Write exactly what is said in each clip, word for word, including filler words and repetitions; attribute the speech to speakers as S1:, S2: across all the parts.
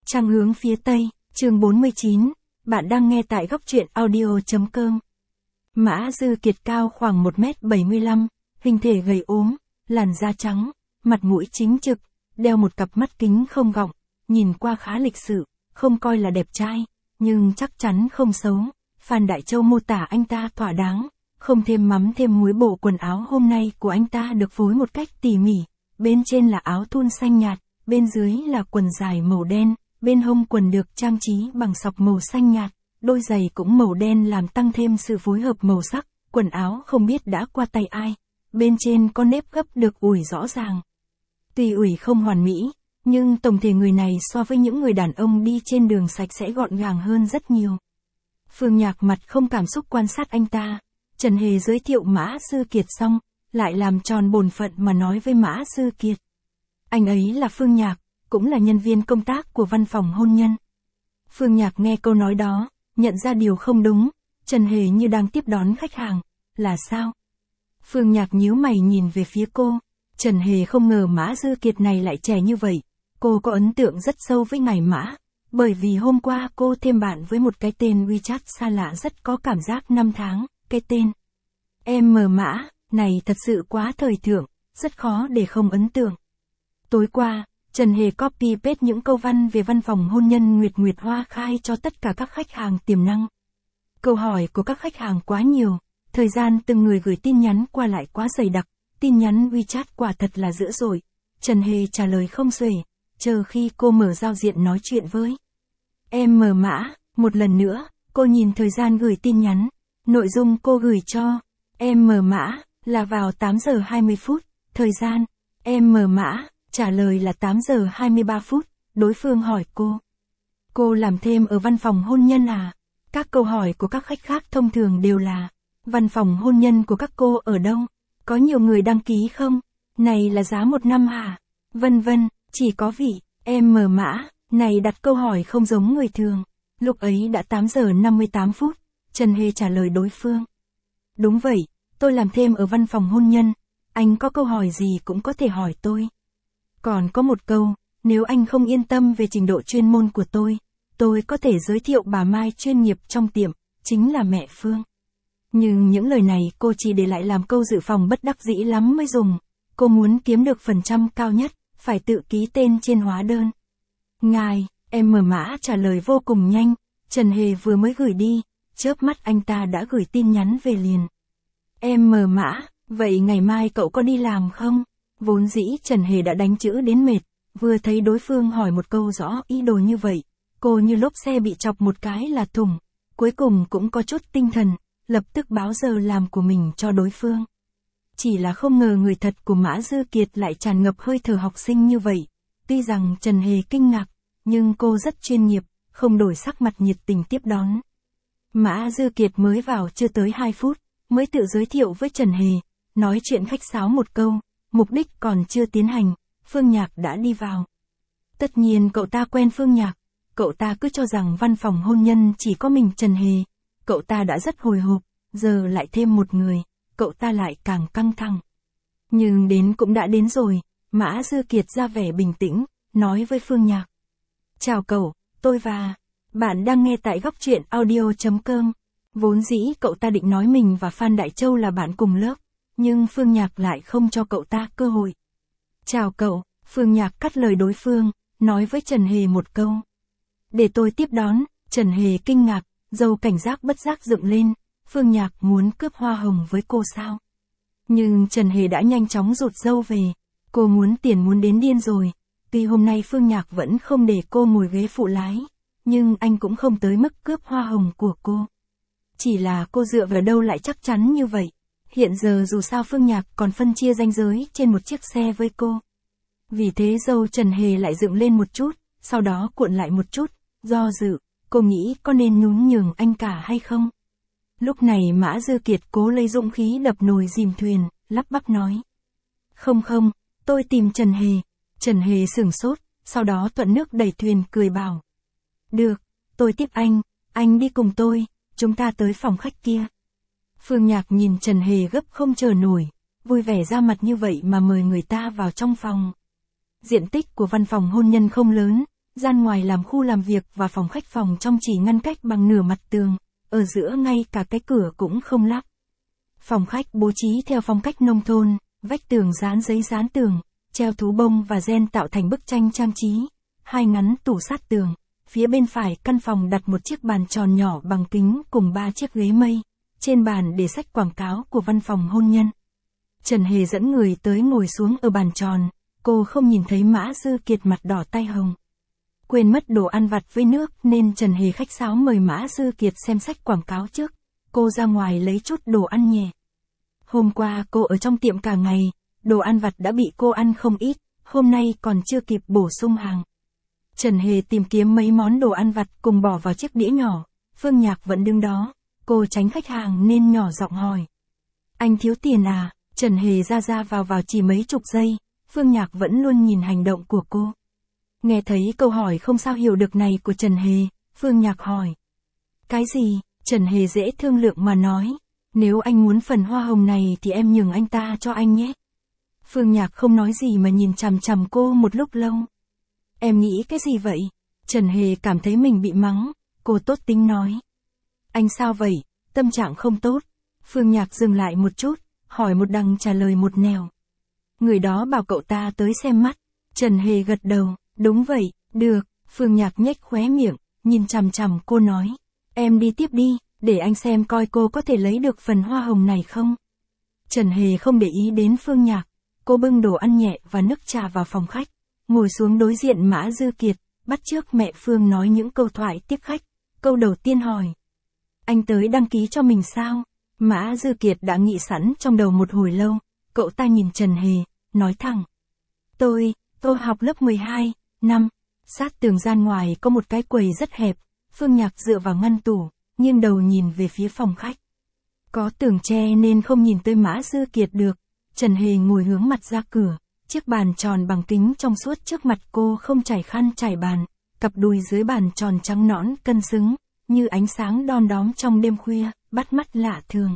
S1: Trăng hướng phía Tây, chương bốn mươi chín, bạn đang nghe tại góc truyện audio chấm com. Mã Dư Kiệt cao khoảng một mét bảy mươi lăm, hình thể gầy ốm, làn da trắng, mặt mũi chính trực, đeo một cặp mắt kính không gọng, nhìn qua khá lịch sự, không coi là đẹp trai, nhưng chắc chắn không xấu. Phan Đại Châu mô tả anh ta thỏa đáng, không thêm mắm thêm muối. Bộ quần áo hôm nay của anh ta được phối một cách tỉ mỉ, bên trên là áo thun xanh nhạt, bên dưới là quần dài màu đen, bên hông quần được trang trí bằng sọc màu xanh nhạt, đôi giày cũng màu đen làm tăng thêm sự phối hợp màu sắc. Quần áo không biết đã qua tay ai, bên trên có nếp gấp được ủi rõ ràng. Tuy ủi không hoàn mỹ, nhưng tổng thể người này so với những người đàn ông đi trên đường sạch sẽ gọn gàng hơn rất nhiều. Phương Nhạc mặt không cảm xúc quan sát anh ta. Trần Hề giới thiệu Mã Dư Kiệt xong, lại làm tròn bổn phận mà nói với Mã Dư Kiệt. Anh ấy là Phương Nhạc, cũng là nhân viên công tác của văn phòng hôn nhân. Phương Nhạc nghe câu nói đó, nhận ra điều không đúng, Trần Hề như đang tiếp đón khách hàng, là sao? Phương Nhạc nhíu mày nhìn về phía cô, Trần Hề không ngờ Mã Dư Kiệt này lại trẻ như vậy, cô có ấn tượng rất sâu với ngài Mã, bởi vì hôm qua cô thêm bạn với một cái tên WeChat xa lạ rất có cảm giác năm tháng, cái tên em Mã, này thật sự quá thời thượng, rất khó để không ấn tượng. Tối qua, Trần Hề copy paste những câu văn về văn phòng hôn nhân Nguyệt Nguyệt Hoa Khai cho tất cả các khách hàng tiềm năng. Câu hỏi của các khách hàng quá nhiều, thời gian từng người gửi tin nhắn qua lại quá dày đặc, tin nhắn WeChat quả thật là dữ dội. Trần Hề trả lời không xuể, chờ khi cô mở giao diện nói chuyện với em Mã, một lần nữa, cô nhìn thời gian gửi tin nhắn, nội dung cô gửi cho em Mã là vào tám giờ hai mươi phút, thời gian em Mã trả lời là tám giờ hai mươi ba phút, đối phương hỏi cô. Cô làm thêm ở văn phòng hôn nhân à? Các câu hỏi của các khách khác thông thường đều là, văn phòng hôn nhân của các cô ở đâu? Có nhiều người đăng ký không? Này là giá một năm hả? Vân vân, chỉ có vị, em Mã, này đặt câu hỏi không giống người thường. Lúc ấy đã tám giờ năm mươi tám phút, Trần Hề trả lời đối phương. Đúng vậy, tôi làm thêm ở văn phòng hôn nhân, anh có câu hỏi gì cũng có thể hỏi tôi. Còn có một câu, nếu anh không yên tâm về trình độ chuyên môn của tôi, tôi có thể giới thiệu bà Mai chuyên nghiệp trong tiệm, chính là mẹ Phương. Nhưng những lời này cô chỉ để lại làm câu dự phòng bất đắc dĩ lắm mới dùng. Cô muốn kiếm được phần trăm cao nhất, phải tự ký tên trên hóa đơn. Ngài, em Mã trả lời vô cùng nhanh, Trần Hề vừa mới gửi đi, chớp mắt anh ta đã gửi tin nhắn về liền. Em Mã, vậy ngày mai cậu có đi làm không? Vốn dĩ Trần Hề đã đánh chữ đến mệt, vừa thấy đối phương hỏi một câu rõ ý đồ như vậy, cô như lốp xe bị chọc một cái là thủng, cuối cùng cũng có chút tinh thần, lập tức báo giờ làm của mình cho đối phương. Chỉ là không ngờ người thật của Mã Dư Kiệt lại tràn ngập hơi thở học sinh như vậy, tuy rằng Trần Hề kinh ngạc, nhưng cô rất chuyên nghiệp, không đổi sắc mặt nhiệt tình tiếp đón. Mã Dư Kiệt mới vào chưa tới hai phút, mới tự giới thiệu với Trần Hề, nói chuyện khách sáo một câu. Mục đích còn chưa tiến hành, Phương Nhạc đã đi vào. Tất nhiên cậu ta quen Phương Nhạc, cậu ta cứ cho rằng văn phòng hôn nhân chỉ có mình Trần Hề. Cậu ta đã rất hồi hộp, giờ lại thêm một người, cậu ta lại càng căng thẳng. Nhưng đến cũng đã đến rồi, Mã Dư Kiệt ra vẻ bình tĩnh, nói với Phương Nhạc. Chào cậu, tôi và... Bạn đang nghe tại góc truyện audio chấm com. Vốn dĩ cậu ta định nói mình và Phan Đại Châu là bạn cùng lớp. Nhưng Phương Nhạc lại không cho cậu ta cơ hội. Chào cậu, Phương Nhạc cắt lời đối phương, nói với Trần Hề một câu. Để tôi tiếp đón, Trần Hề kinh ngạc, dâu cảnh giác bất giác dựng lên, Phương Nhạc muốn cướp hoa hồng với cô sao? Nhưng Trần Hề đã nhanh chóng rụt dâu về, cô muốn tiền muốn đến điên rồi, tuy hôm nay Phương Nhạc vẫn không để cô ngồi ghế phụ lái, nhưng anh cũng không tới mức cướp hoa hồng của cô. Chỉ là cô dựa vào đâu lại chắc chắn như vậy? Hiện giờ dù sao Phương Nhạc còn phân chia ranh giới trên một chiếc xe với cô. Vì thế dâu Trần Hề lại dựng lên một chút, sau đó cuộn lại một chút, do dự, cô nghĩ có nên nhún nhường anh cả hay không? Lúc này Mã Dư Kiệt cố lấy dũng khí đập nồi dìm thuyền, lắp bắp nói. Không không, tôi tìm Trần Hề. Trần Hề sửng sốt, sau đó thuận nước đẩy thuyền cười bảo. Được, tôi tiếp anh, anh đi cùng tôi, chúng ta tới phòng khách kia. Phương Nhạc nhìn Trần Hề gấp không chờ nổi, vui vẻ ra mặt như vậy mà mời người ta vào trong phòng. Diện tích của văn phòng hôn nhân không lớn, gian ngoài làm khu làm việc và phòng khách phòng trong chỉ ngăn cách bằng nửa mặt tường, ở giữa ngay cả cái cửa cũng không lắp. Phòng khách bố trí theo phong cách nông thôn, vách tường dán giấy dán tường, treo thú bông và gen tạo thành bức tranh trang trí, hai ngắn tủ sát tường. Phía bên phải căn phòng đặt một chiếc bàn tròn nhỏ bằng kính cùng ba chiếc ghế mây, trên bàn để sách quảng cáo của văn phòng hôn nhân. Trần Hề dẫn người tới ngồi xuống ở bàn tròn, cô không nhìn thấy Mã Dư Kiệt mặt đỏ tay hồng. Quên mất đồ ăn vặt với nước nên Trần Hề khách sáo mời Mã Dư Kiệt xem sách quảng cáo trước, cô ra ngoài lấy chút đồ ăn nhẹ. Hôm qua cô ở trong tiệm cả ngày, đồ ăn vặt đã bị cô ăn không ít, hôm nay còn chưa kịp bổ sung hàng. Trần Hề tìm kiếm mấy món đồ ăn vặt cùng bỏ vào chiếc đĩa nhỏ, Phương Nhạc vẫn đứng đó, cô tránh khách hàng nên nhỏ giọng hỏi. Anh thiếu tiền à? Trần Hề ra ra vào vào chỉ mấy chục giây, Phương Nhạc vẫn luôn nhìn hành động của cô. Nghe thấy câu hỏi không sao hiểu được này của Trần Hề, Phương Nhạc hỏi. Cái gì? Trần Hề dễ thương lượng mà nói. Nếu anh muốn phần hoa hồng này thì em nhường anh ta cho anh nhé. Phương Nhạc không nói gì mà nhìn chằm chằm cô một lúc lâu. Em nghĩ cái gì vậy? Trần Hề cảm thấy mình bị mắng, cô tốt tính nói. Anh sao vậy? Tâm trạng không tốt. Phương Nhạc dừng lại một chút, hỏi một đằng trả lời một nẻo. Người đó bảo cậu ta tới xem mắt. Trần Hề gật đầu, đúng vậy, được. Phương Nhạc nhếch khóe miệng, nhìn chằm chằm cô nói. Em đi tiếp đi, để anh xem coi cô có thể lấy được phần hoa hồng này không. Trần Hề không để ý đến Phương Nhạc, cô bưng đồ ăn nhẹ và nước trà vào phòng khách, ngồi xuống đối diện Mã Dư Kiệt, bắt chước mẹ Phương nói những câu thoại tiếp khách. Câu đầu tiên hỏi. Anh tới đăng ký cho mình sao? Mã Dư Kiệt đã nghĩ sẵn trong đầu một hồi lâu, cậu ta nhìn Trần Hề, nói thẳng. Tôi, tôi học lớp mười hai, năm, sát tường gian ngoài có một cái quầy rất hẹp, Phương Nhạc dựa vào ngăn tủ, nghiêng đầu nhìn về phía phòng khách. Có tường che nên không nhìn tới Mã Dư Kiệt được, Trần Hề ngồi hướng mặt ra cửa, chiếc bàn tròn bằng kính trong suốt trước mặt cô không trải khăn trải bàn, cặp đùi dưới bàn tròn trắng nõn cân xứng, như ánh sáng đom đóm trong đêm khuya, bắt mắt lạ thường.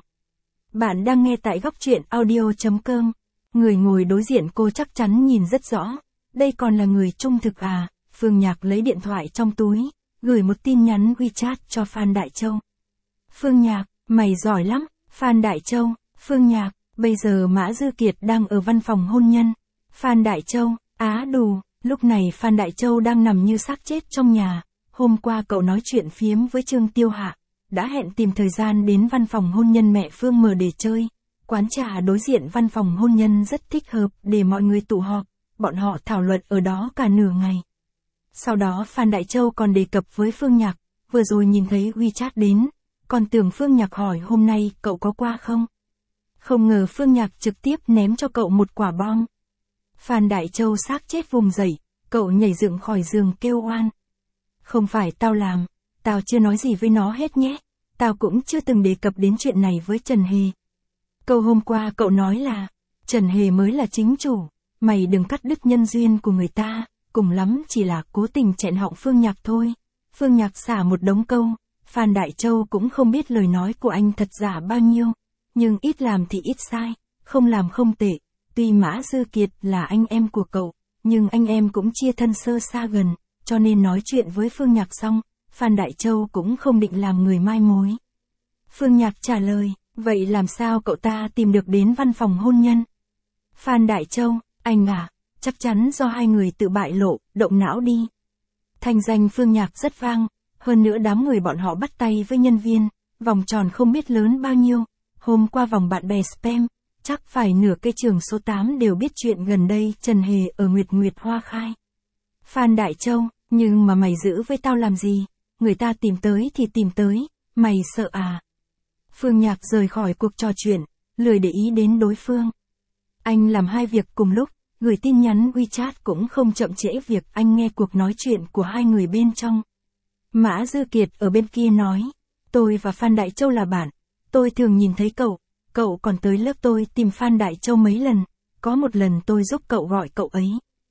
S1: Bạn đang nghe tại góc truyện audio chấm com. Người ngồi đối diện cô chắc chắn nhìn rất rõ. Đây còn là người trung thực à? Phương Nhạc lấy điện thoại trong túi, gửi một tin nhắn WeChat cho Phan Đại Châu. Phương Nhạc, mày giỏi lắm. Phan Đại Châu, Phương Nhạc, bây giờ Mã Dư Kiệt đang ở văn phòng hôn nhân. Phan Đại Châu, á đù, lúc này Phan Đại Châu đang nằm như xác chết trong nhà. Hôm qua cậu nói chuyện phiếm với Trương Tiêu Hạ, đã hẹn tìm thời gian đến văn phòng hôn nhân mẹ Phương mở để chơi. Quán trà đối diện văn phòng hôn nhân rất thích hợp để mọi người tụ họp, bọn họ thảo luận ở đó cả nửa ngày. Sau đó Phan Đại Châu còn đề cập với Phương Nhạc, vừa rồi nhìn thấy WeChat đến, còn tưởng Phương Nhạc hỏi hôm nay cậu có qua không? Không ngờ Phương Nhạc trực tiếp ném cho cậu một quả bom. Phan Đại Châu xác chết vùng dậy, cậu nhảy dựng khỏi giường kêu oan. Không phải tao làm, tao chưa nói gì với nó hết nhé, tao cũng chưa từng đề cập đến chuyện này với Trần Hề. Câu hôm qua cậu nói là, Trần Hề mới là chính chủ, mày đừng cắt đứt nhân duyên của người ta, cùng lắm chỉ là cố tình chẹn họng Phương Nhạc thôi. Phương Nhạc xả một đống câu, Phan Đại Châu cũng không biết lời nói của anh thật giả bao nhiêu, nhưng ít làm thì ít sai, không làm không tệ. Tuy Mã Dư Kiệt là anh em của cậu, nhưng anh em cũng chia thân sơ xa gần, cho nên nói chuyện với Phương Nhạc xong, Phan Đại Châu cũng không định làm người mai mối. Phương Nhạc trả lời, vậy làm sao cậu ta tìm được đến văn phòng hôn nhân? Phan Đại Châu, anh à, chắc chắn do hai người tự bại lộ, động não đi. Thanh danh Phương Nhạc rất vang, hơn nữa đám người bọn họ bắt tay với nhân viên, vòng tròn không biết lớn bao nhiêu, hôm qua vòng bạn bè spam, chắc phải nửa cây trường số tám đều biết chuyện gần đây Trần Hề ở Nguyệt Nguyệt Hoa Khai. Phan Đại Châu, nhưng mà mày giữ với tao làm gì? Người ta tìm tới thì tìm tới, mày sợ à? Phương Nhạc rời khỏi cuộc trò chuyện, lười để ý đến đối phương. Anh làm hai việc cùng lúc, gửi tin nhắn WeChat cũng không chậm trễ việc anh nghe cuộc nói chuyện của hai người bên trong. Mã Dư Kiệt ở bên kia nói, tôi và Phan Đại Châu là bạn, tôi thường nhìn thấy cậu, cậu còn tới lớp tôi tìm Phan Đại Châu mấy lần, có một lần tôi giúp cậu gọi cậu ấy.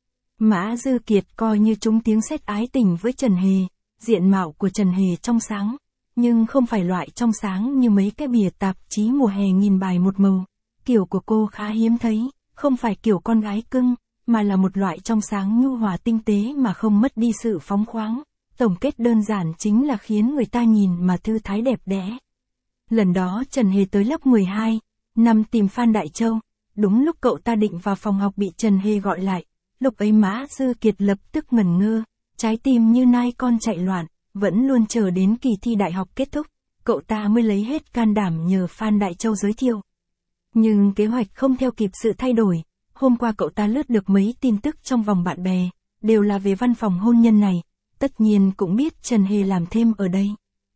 S1: Mã Dư Kiệt coi như trúng tiếng sét ái tình với Trần Hề, diện mạo của Trần Hề trong sáng, nhưng không phải loại trong sáng như mấy cái bìa tạp chí mùa hè nghìn bài một màu. Kiểu của cô khá hiếm thấy, không phải kiểu con gái cưng, mà là một loại trong sáng nhu hòa tinh tế mà không mất đi sự phóng khoáng. Tổng kết đơn giản chính là khiến người ta nhìn mà thư thái đẹp đẽ. Lần đó Trần Hề tới lớp mười hai, năm tìm Phan Đại Châu, đúng lúc cậu ta định vào phòng học bị Trần Hề gọi lại, lúc ấy Mã Dư Kiệt lập tức ngẩn ngơ, trái tim như nai con chạy loạn, vẫn luôn chờ đến kỳ thi đại học kết thúc, cậu ta mới lấy hết can đảm nhờ Phan Đại Châu giới thiệu. Nhưng kế hoạch không theo kịp sự thay đổi, hôm qua cậu ta lướt được mấy tin tức trong vòng bạn bè, đều là về văn phòng hôn nhân này, tất nhiên cũng biết Trần Hề làm thêm ở đây.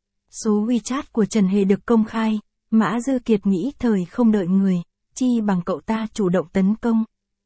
S1: Số WeChat của Trần Hề được công khai, Mã Dư Kiệt nghĩ thời không đợi người, chi bằng cậu ta chủ động tấn công.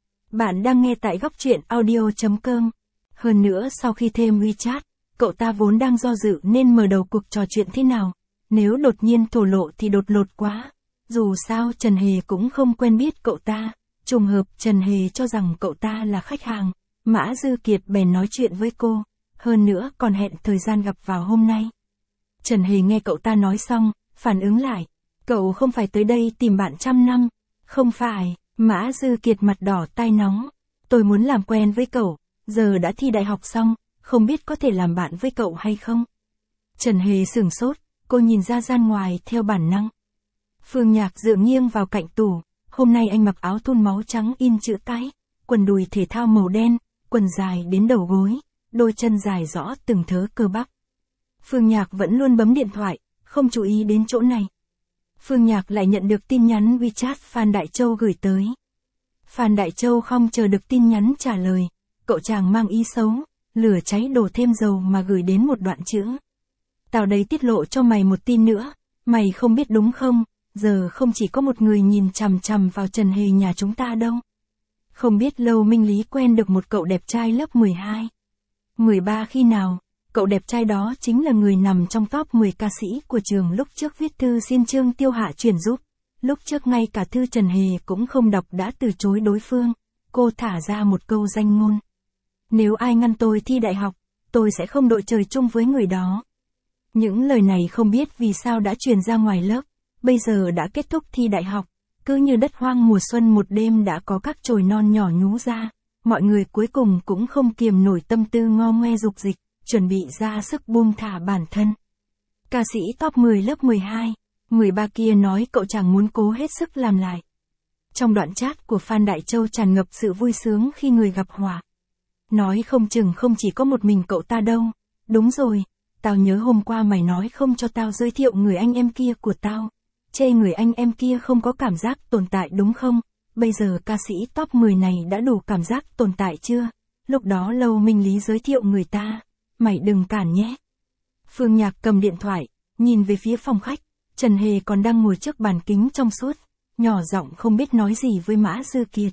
S1: Bạn đang nghe tại góc truyện audio chấm com. Hơn nữa sau khi thêm WeChat, cậu ta vốn đang do dự nên mở đầu cuộc trò chuyện thế nào, nếu đột nhiên thổ lộ thì đột lột quá. Dù sao Trần Hề cũng không quen biết cậu ta, trùng hợp Trần Hề cho rằng cậu ta là khách hàng, Mã Dư Kiệt bèn nói chuyện với cô, hơn nữa còn hẹn thời gian gặp vào hôm nay. Trần Hề nghe cậu ta nói xong, phản ứng lại, cậu không phải tới đây tìm bạn trăm năm, không phải, Mã Dư Kiệt mặt đỏ tai nóng, tôi muốn làm quen với cậu, giờ đã thi đại học xong, không biết có thể làm bạn với cậu hay không. Trần Hề sửng sốt, cô nhìn ra gian ngoài theo bản năng. Phương Nhạc dựa nghiêng vào cạnh tủ, hôm nay anh mặc áo thun máu trắng in chữ cái, quần đùi thể thao màu đen, quần dài đến đầu gối, đôi chân dài rõ từng thớ cơ bắp. Phương Nhạc vẫn luôn bấm điện thoại, không chú ý đến chỗ này. Phương Nhạc lại nhận được tin nhắn WeChat Phan Đại Châu gửi tới. Phan Đại Châu không chờ được tin nhắn trả lời, cậu chàng mang ý xấu, lửa cháy đổ thêm dầu mà gửi đến một đoạn chữ. Tao đây tiết lộ cho mày một tin nữa, mày không biết đúng không, giờ không chỉ có một người nhìn chằm chằm vào Trần Hề nhà chúng ta đâu. Không biết Lâu Minh Lý quen được một cậu đẹp trai lớp mười hai. mười ba khi nào, cậu đẹp trai đó chính là người nằm trong top mười ca sĩ của trường lúc trước viết thư xin Trương Tiêu Hạ chuyển giúp. Lúc trước ngay cả thư Trần Hề cũng không đọc đã từ chối đối phương, cô thả ra một câu danh ngôn. Nếu ai ngăn tôi thi đại học, tôi sẽ không đội trời chung với người đó. Những lời này không biết vì sao đã truyền ra ngoài lớp, bây giờ đã kết thúc thi đại học, cứ như đất hoang mùa xuân một đêm đã có các chồi non nhỏ nhú ra, mọi người cuối cùng cũng không kiềm nổi tâm tư ngo ngoe dục dịch, chuẩn bị ra sức buông thả bản thân. Ca sĩ top mười lớp mười hai, mười ba kia nói cậu chẳng muốn cố hết sức làm lại. Trong đoạn chat của Phan Đại Châu tràn ngập sự vui sướng khi người gặp họa. Nói không chừng không chỉ có một mình cậu ta đâu, đúng rồi, tao nhớ hôm qua mày nói không cho tao giới thiệu người anh em kia của tao. Chê người anh em kia không có cảm giác tồn tại đúng không? Bây giờ ca sĩ top mười này đã đủ cảm giác tồn tại chưa? Lúc đó Lâu Minh Lý giới thiệu người ta. Mày đừng cản nhé. Phương Nhạc cầm điện thoại, nhìn về phía phòng khách. Trần Hề còn đang ngồi trước bàn kính trong suốt, nhỏ giọng không biết nói gì với Mã Dư Kiệt.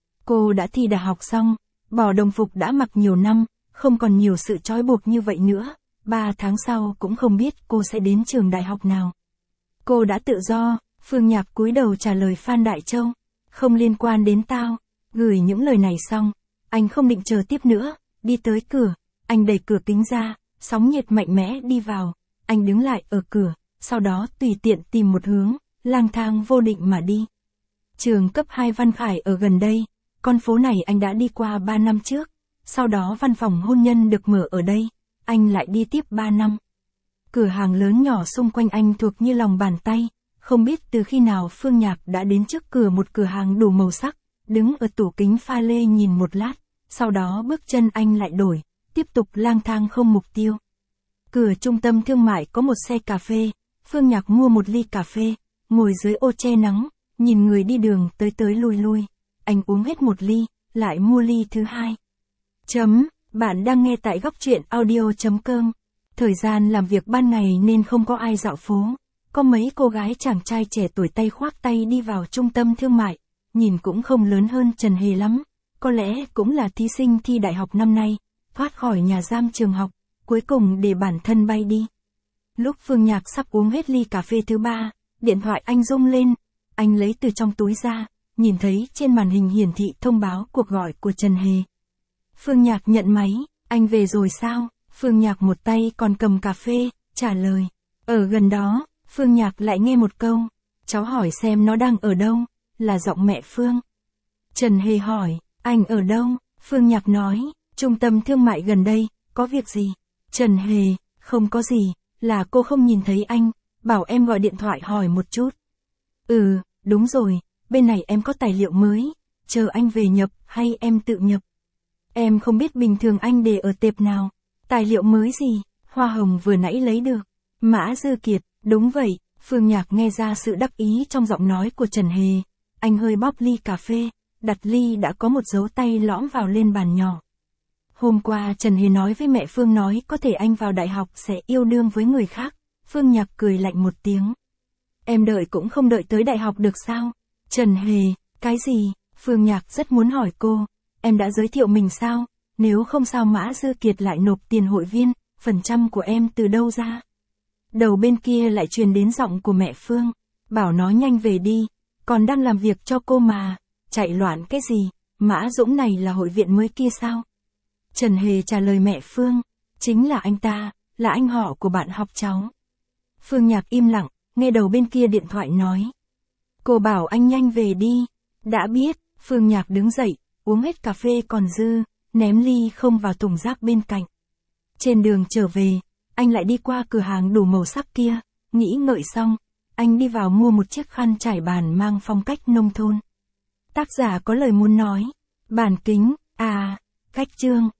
S1: Cô đã thi đại học xong, bỏ đồng phục đã mặc nhiều năm, không còn nhiều sự trói buộc như vậy nữa. Ba tháng sau cũng không biết cô sẽ đến trường đại học nào. Cô đã tự do, Phương Nhạc cúi đầu trả lời Phan Đại Châu. Không liên quan đến tao. Gửi những lời này xong, anh không định chờ tiếp nữa, đi tới cửa, anh đẩy cửa kính ra, sóng nhiệt mạnh mẽ đi vào, anh đứng lại ở cửa, sau đó tùy tiện tìm một hướng, lang thang vô định mà đi. Trường cấp hai Văn Khải ở gần đây, con phố này anh đã đi qua ba năm trước, sau đó văn phòng hôn nhân được mở ở đây, anh lại đi tiếp ba năm. Cửa hàng lớn nhỏ xung quanh anh thuộc như lòng bàn tay, không biết từ khi nào Phương Nhạc đã đến trước cửa một cửa hàng đủ màu sắc, đứng ở tủ kính pha lê nhìn một lát, sau đó bước chân anh lại đổi, tiếp tục lang thang không mục tiêu. Cửa trung tâm thương mại có một xe cà phê, Phương Nhạc mua một ly cà phê, ngồi dưới ô che nắng, nhìn người đi đường tới tới lui lui, anh uống hết một ly, lại mua ly thứ hai. Chấm, bạn đang nghe tại góc truyện audio chấm com. Thời gian làm việc ban ngày nên không có ai dạo phố. Có mấy cô gái chàng trai trẻ tuổi tay khoác tay đi vào trung tâm thương mại, nhìn cũng không lớn hơn Trần Hề lắm, có lẽ cũng là thí sinh thi đại học năm nay, thoát khỏi nhà giam trường học, cuối cùng để bản thân bay đi. Lúc Phương Nhạc sắp uống hết ly cà phê thứ ba, điện thoại anh rung lên, anh lấy từ trong túi ra, nhìn thấy trên màn hình hiển thị thông báo cuộc gọi của Trần Hề. Phương Nhạc nhận máy, anh về rồi sao? Phương Nhạc một tay còn cầm cà phê, trả lời, ở gần đó. Phương Nhạc lại nghe một câu, cháu hỏi xem nó đang ở đâu, là giọng mẹ Phương. Trần Hề hỏi, Anh ở đâu? Phương Nhạc nói, trung tâm thương mại gần đây, có việc gì? Trần Hề, không có gì, là cô không nhìn thấy anh, bảo em gọi điện thoại hỏi một chút. Ừ, đúng rồi, bên này em có tài liệu mới, chờ anh về nhập hay em tự nhập? Em không biết bình thường anh để ở tệp nào. Tài liệu mới gì? Hoa hồng vừa nãy lấy được. Mã Dư Kiệt, đúng vậy, Phương Nhạc nghe ra sự đắc ý trong giọng nói của Trần Hề. Anh hơi bóp ly cà phê, đặt ly đã có một dấu tay lõm vào lên bàn nhỏ. Hôm qua Trần Hề nói với mẹ Phương nói có thể anh vào đại học sẽ yêu đương với người khác. Phương Nhạc cười lạnh một tiếng. Em đợi cũng không đợi tới đại học được sao? Trần Hề, cái gì? Phương Nhạc rất muốn hỏi cô. Em đã giới thiệu mình sao? Nếu không sao Mã Dư Kiệt lại nộp tiền hội viên, phần trăm của em từ đâu ra? Đầu bên kia lại truyền đến giọng của mẹ Phương. Bảo nó nhanh về đi, còn đang làm việc cho cô mà. Chạy loạn cái gì? Mã Dũng này là hội viện mới kia sao? Trần Hề trả lời mẹ Phương. Chính là anh ta, là anh họ của bạn học cháu. Phương Nhạc im lặng, nghe đầu bên kia điện thoại nói. Cô bảo anh nhanh về đi. Đã biết, Phương Nhạc đứng dậy, uống hết cà phê còn dư, ném ly không vào thùng rác bên cạnh. Trên đường trở về, anh lại đi qua cửa hàng đủ màu sắc kia, nghĩ ngợi xong, anh đi vào mua một chiếc khăn trải bàn mang phong cách nông thôn. Tác giả có lời muốn nói, bản kính, à, cách chương.